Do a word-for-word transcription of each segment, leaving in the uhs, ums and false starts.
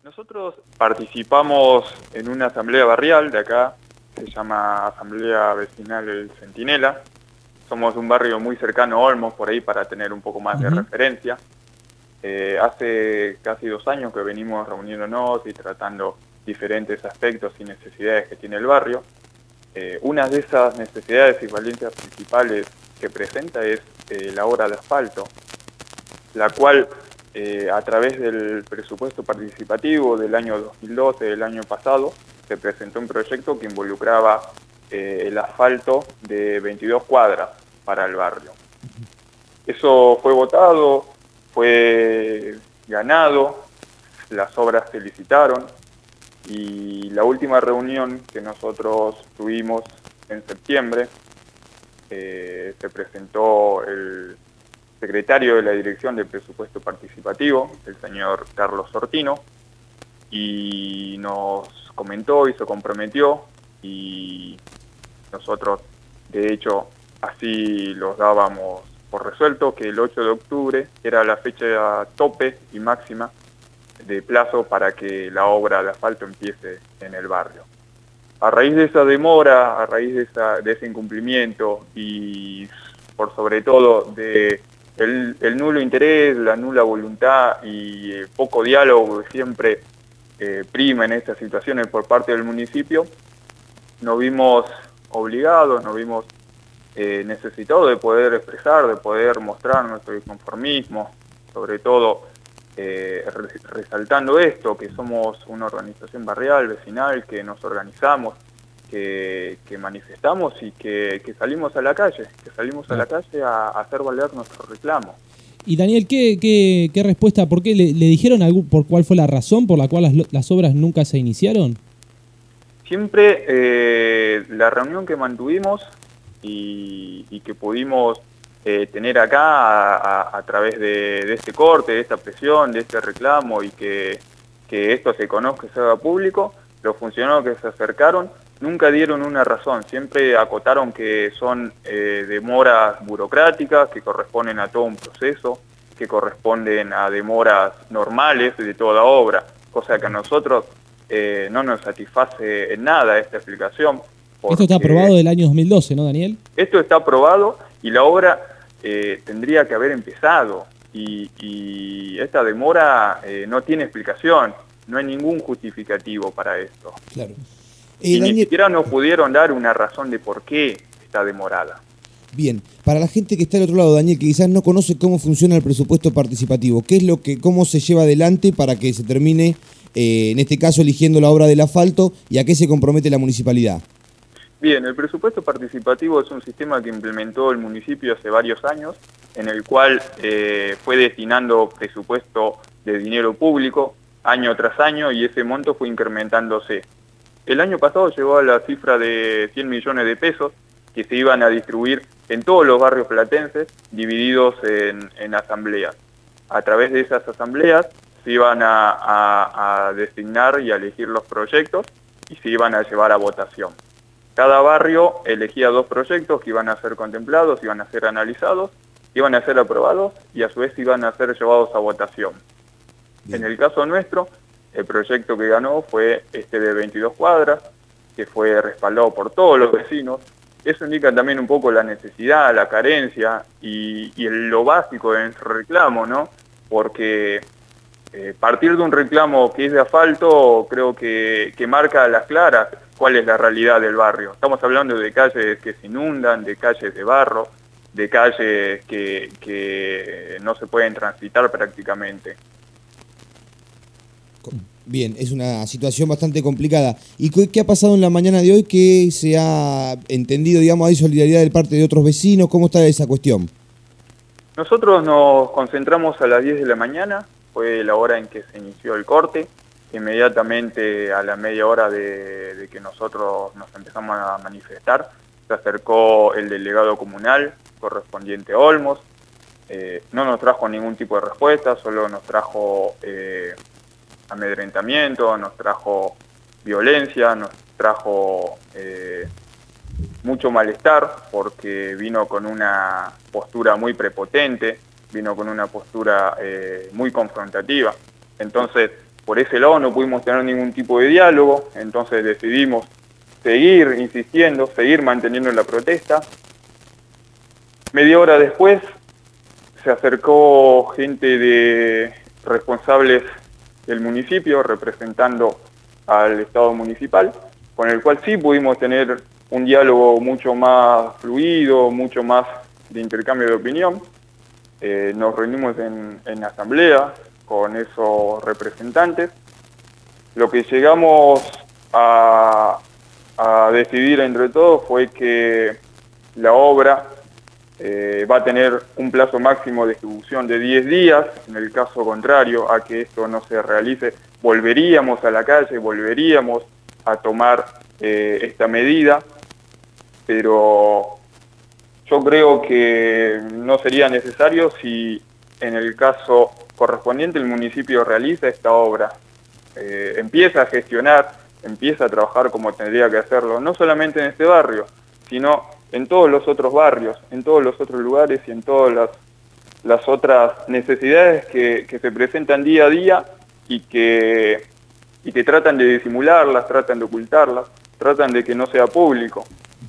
Nosotros participamos en una asamblea barrial de acá, se llama Asamblea Vecinal El Centinela. Somos un barrio muy cercano a Olmos, por ahí para tener un poco más uh-huh. de referencia. Eh, hace casi dos años que venimos reuniéndonos y tratando diferentes aspectos y necesidades que tiene el barrio. Eh, una de esas necesidades y valencias principales que presenta es eh, la obra de asfalto, la cual eh, a través del presupuesto participativo del año dos mil doce, del año pasado, se presentó un proyecto que involucraba eh, el asfalto de veintidós cuadras para el barrio. Eso fue votado, fue ganado, las obras se licitaron y la última reunión que nosotros tuvimos en septiembre eh, se presentó el secretario de la Dirección de Presupuesto Participativo, el señor Carlos Sortino, y nos comentó y se comprometió, y nosotros de hecho así los dábamos por resuelto, que el ocho de octubre era la fecha tope y máxima de plazo para que la obra de asfalto empiece en el barrio. A raíz de esa demora, a raíz de, esa, de ese incumplimiento y por sobre todo de el, el nulo interés, la nula voluntad y el poco diálogo que siempre eh, prima en estas situaciones por parte del municipio, nos vimos obligados, nos vimos eh, necesitados de poder expresar, de poder mostrar nuestro inconformismo, sobre todo eh, resaltando esto, que somos una organización barrial, vecinal, que nos organizamos, que, que manifestamos y que, que salimos a la calle, que salimos a la calle a, a hacer valer nuestro reclamo. Y Daniel, ¿qué, qué, qué respuesta? ¿Por qué le, le dijeron algún, por cuál fue la razón por la cual las, las obras nunca se iniciaron? Siempre eh, la reunión que mantuvimos y, y que pudimos eh, tener acá a, a, a través de, de este corte, de esta presión, de este reclamo y que, que esto se conozca y se haga público, los funcionarios que se acercaron nunca dieron una razón, siempre acotaron que son eh, demoras burocráticas, que corresponden a todo un proceso, que corresponden a demoras normales de toda obra, cosa que a nosotros eh, no nos satisface en nada esta explicación. Esto está aprobado del año dos mil doce, ¿no, Daniel? Esto está aprobado y la obra eh, tendría que haber empezado y, y esta demora eh, no tiene explicación, no hay ningún justificativo para esto. Claro. Eh, y Daniel, ni siquiera nos pudieron dar una razón de por qué está demorada. Bien, para la gente que está al otro lado, Daniel, que quizás no conoce cómo funciona el presupuesto participativo, ¿qué es lo que, cómo se lleva adelante para que se termine, eh, en este caso, eligiendo la obra del asfalto y a qué se compromete la municipalidad? Bien, el presupuesto participativo es un sistema que implementó el municipio hace varios años, en el cual eh, fue destinando presupuesto de dinero público año tras año y ese monto fue incrementándose. El año pasado llegó a la cifra de cien millones de pesos que se iban a distribuir en todos los barrios platenses, divididos en, en asambleas. A través de esas asambleas se iban a, a, a designar y a elegir los proyectos y se iban a llevar a votación. Cada barrio elegía dos proyectos que iban a ser contemplados, iban a ser analizados, iban a ser aprobados y a su vez iban a ser llevados a votación. Bien. En el caso nuestro, el proyecto que ganó fue este de veintidós cuadras, que fue respaldado por todos los vecinos. Eso indica también un poco la necesidad, la carencia y, y el, lo básico de nuestro reclamo, ¿no? Porque eh, partir de un reclamo que es de asfalto creo que, que marca a las claras cuál es la realidad del barrio. Estamos hablando de calles que se inundan, de calles de barro, de calles que, que no se pueden transitar prácticamente. Bien, es una situación bastante complicada. ¿Y qué ha pasado en la mañana de hoy que se ha entendido, digamos, hay solidaridad de parte de otros vecinos? ¿Cómo está esa cuestión? Nosotros nos concentramos a las diez de la mañana, fue la hora en que se inició el corte. Inmediatamente a la media hora de, de que nosotros nos empezamos a manifestar, se acercó el delegado comunal correspondiente a Olmos. Eh, no nos trajo ningún tipo de respuesta, solo nos trajo eh, amedrentamiento, nos trajo violencia, nos trajo eh, mucho malestar porque vino con una postura muy prepotente, vino con una postura eh, muy confrontativa. Entonces, por ese lado no pudimos tener ningún tipo de diálogo, entonces decidimos seguir insistiendo, seguir manteniendo la protesta. Media hora después se acercó gente de responsables del municipio representando al Estado municipal, con el cual sí pudimos tener un diálogo mucho más fluido, mucho más de intercambio de opinión. Eh, nos reunimos en, en asamblea con esos representantes. Lo que llegamos a, a decidir entre todos fue que la obra eh, va a tener un plazo máximo de ejecución de diez días. En el caso contrario a que esto no se realice, volveríamos a la calle, volveríamos a tomar eh, esta medida, pero yo creo que no sería necesario si en el caso correspondiente el municipio realiza esta obra, eh, empieza a gestionar, empieza a trabajar como tendría que hacerlo, no solamente en este barrio, sino en todos los otros barrios, en todos los otros lugares y en todas las, las otras necesidades que, que se presentan día a día y que, y que tratan de disimularlas, tratan de ocultarlas, tratan de que no sea público.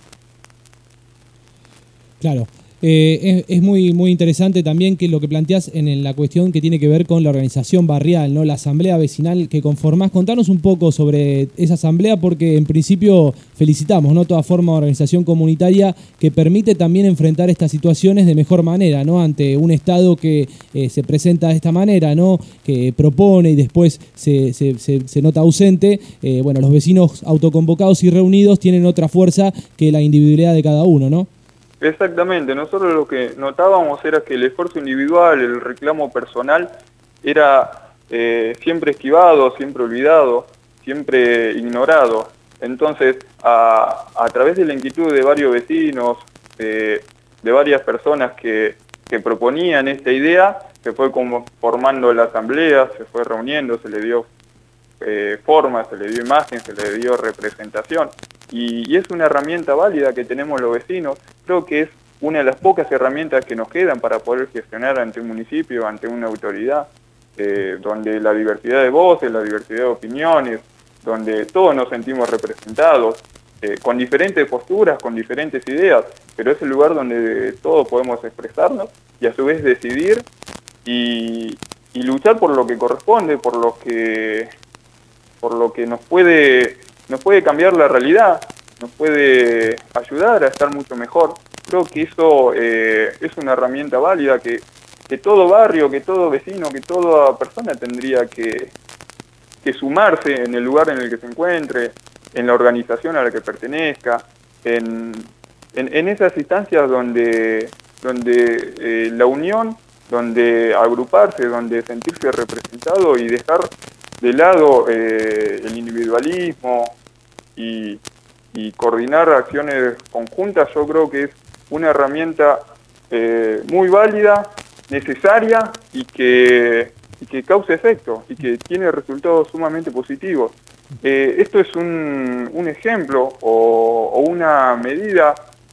Claro, eh, es, es muy muy interesante también que lo que planteás en, en la cuestión que tiene que ver con la organización barrial, ¿no? La asamblea vecinal que conformás. Contanos un poco sobre esa asamblea, porque en principio felicitamos, ¿no?, toda forma de organización comunitaria que permite también enfrentar estas situaciones de mejor manera, ¿no?, ante un Estado que eh, se presenta de esta manera, ¿no?, que propone y después se, se, se, se nota ausente. Eh, bueno, los vecinos autoconvocados y reunidos tienen otra fuerza que la individualidad de cada uno, ¿no? Exactamente, nosotros lo que notábamos era que el esfuerzo individual, el reclamo personal, era eh, siempre esquivado, siempre olvidado, siempre ignorado. Entonces, a, a través de la inquietud de varios vecinos, eh, de varias personas que, que proponían esta idea, se fue como formando la asamblea, se fue reuniendo, se le dio eh, forma, se le dio imagen, se le dio representación. Y, y es una herramienta válida que tenemos los vecinos. Creo que es una de las pocas herramientas que nos quedan para poder gestionar ante un municipio, ante una autoridad, eh, donde la diversidad de voces, la diversidad de opiniones, donde todos nos sentimos representados, eh, con diferentes posturas, con diferentes ideas, pero es el lugar donde todos podemos expresarnos y a su vez decidir y, y luchar por lo que corresponde, por lo que, por lo que nos puede... nos puede cambiar la realidad, nos puede ayudar a estar mucho mejor. Creo que eso eh, es una herramienta válida que, que todo barrio, que todo vecino, que toda persona tendría que, que sumarse en el lugar en el que se encuentre, en la organización a la que pertenezca, en, en, en esas instancias donde, donde eh, la unión, donde agruparse, donde sentirse representado y dejar de lado eh, el individualismo y, y coordinar acciones conjuntas. Yo creo que es una herramienta eh, muy válida, necesaria y que, y que causa efecto y que tiene resultados sumamente positivos. Eh, esto es un, un ejemplo o, o una medida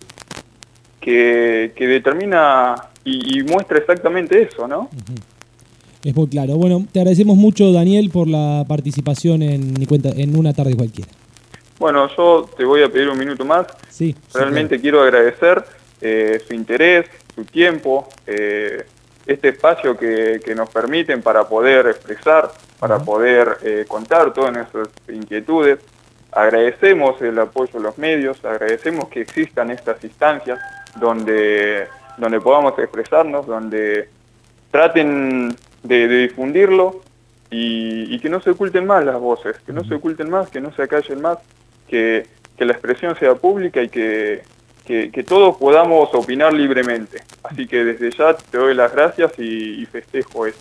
que, que determina y, y muestra exactamente eso, ¿no? Uh-huh. Es muy claro. Bueno, te agradecemos mucho, Daniel, por la participación en, Mi Cuenta, en Una Tarde Cualquiera. Bueno, yo te voy a pedir un minuto más. Sí. Realmente sí, claro. Quiero agradecer eh, su interés, su tiempo, eh, este espacio que, que nos permiten para poder expresar, para uh-huh. poder eh, contar todas nuestras inquietudes. Agradecemos el apoyo de los medios, agradecemos que existan estas instancias donde, donde podamos expresarnos, donde traten de, de difundirlo y, y que no se oculten más las voces, que no se oculten más, que no se acallen más, que, que la expresión sea pública y que, que, que todos podamos opinar libremente. Así que desde ya te doy las gracias y, y festejo esto.